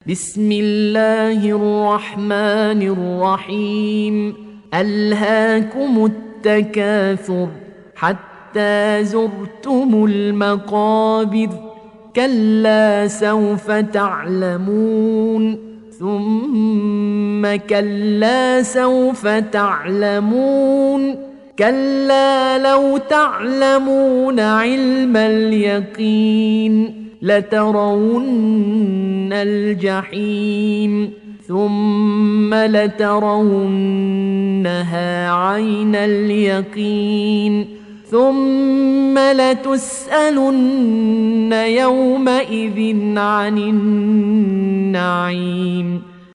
بسم الله الرحمن الرحيم. ألهاكم التكاثر حتى زرتم المقابر، كلا سوف تعلمون ثم كلا سوف تعلمون، كلا لو تعلمون علم اليقين لترون الجحيم ثم لترونها عين اليقين ثم لتسألن يومئذ عن النعيم.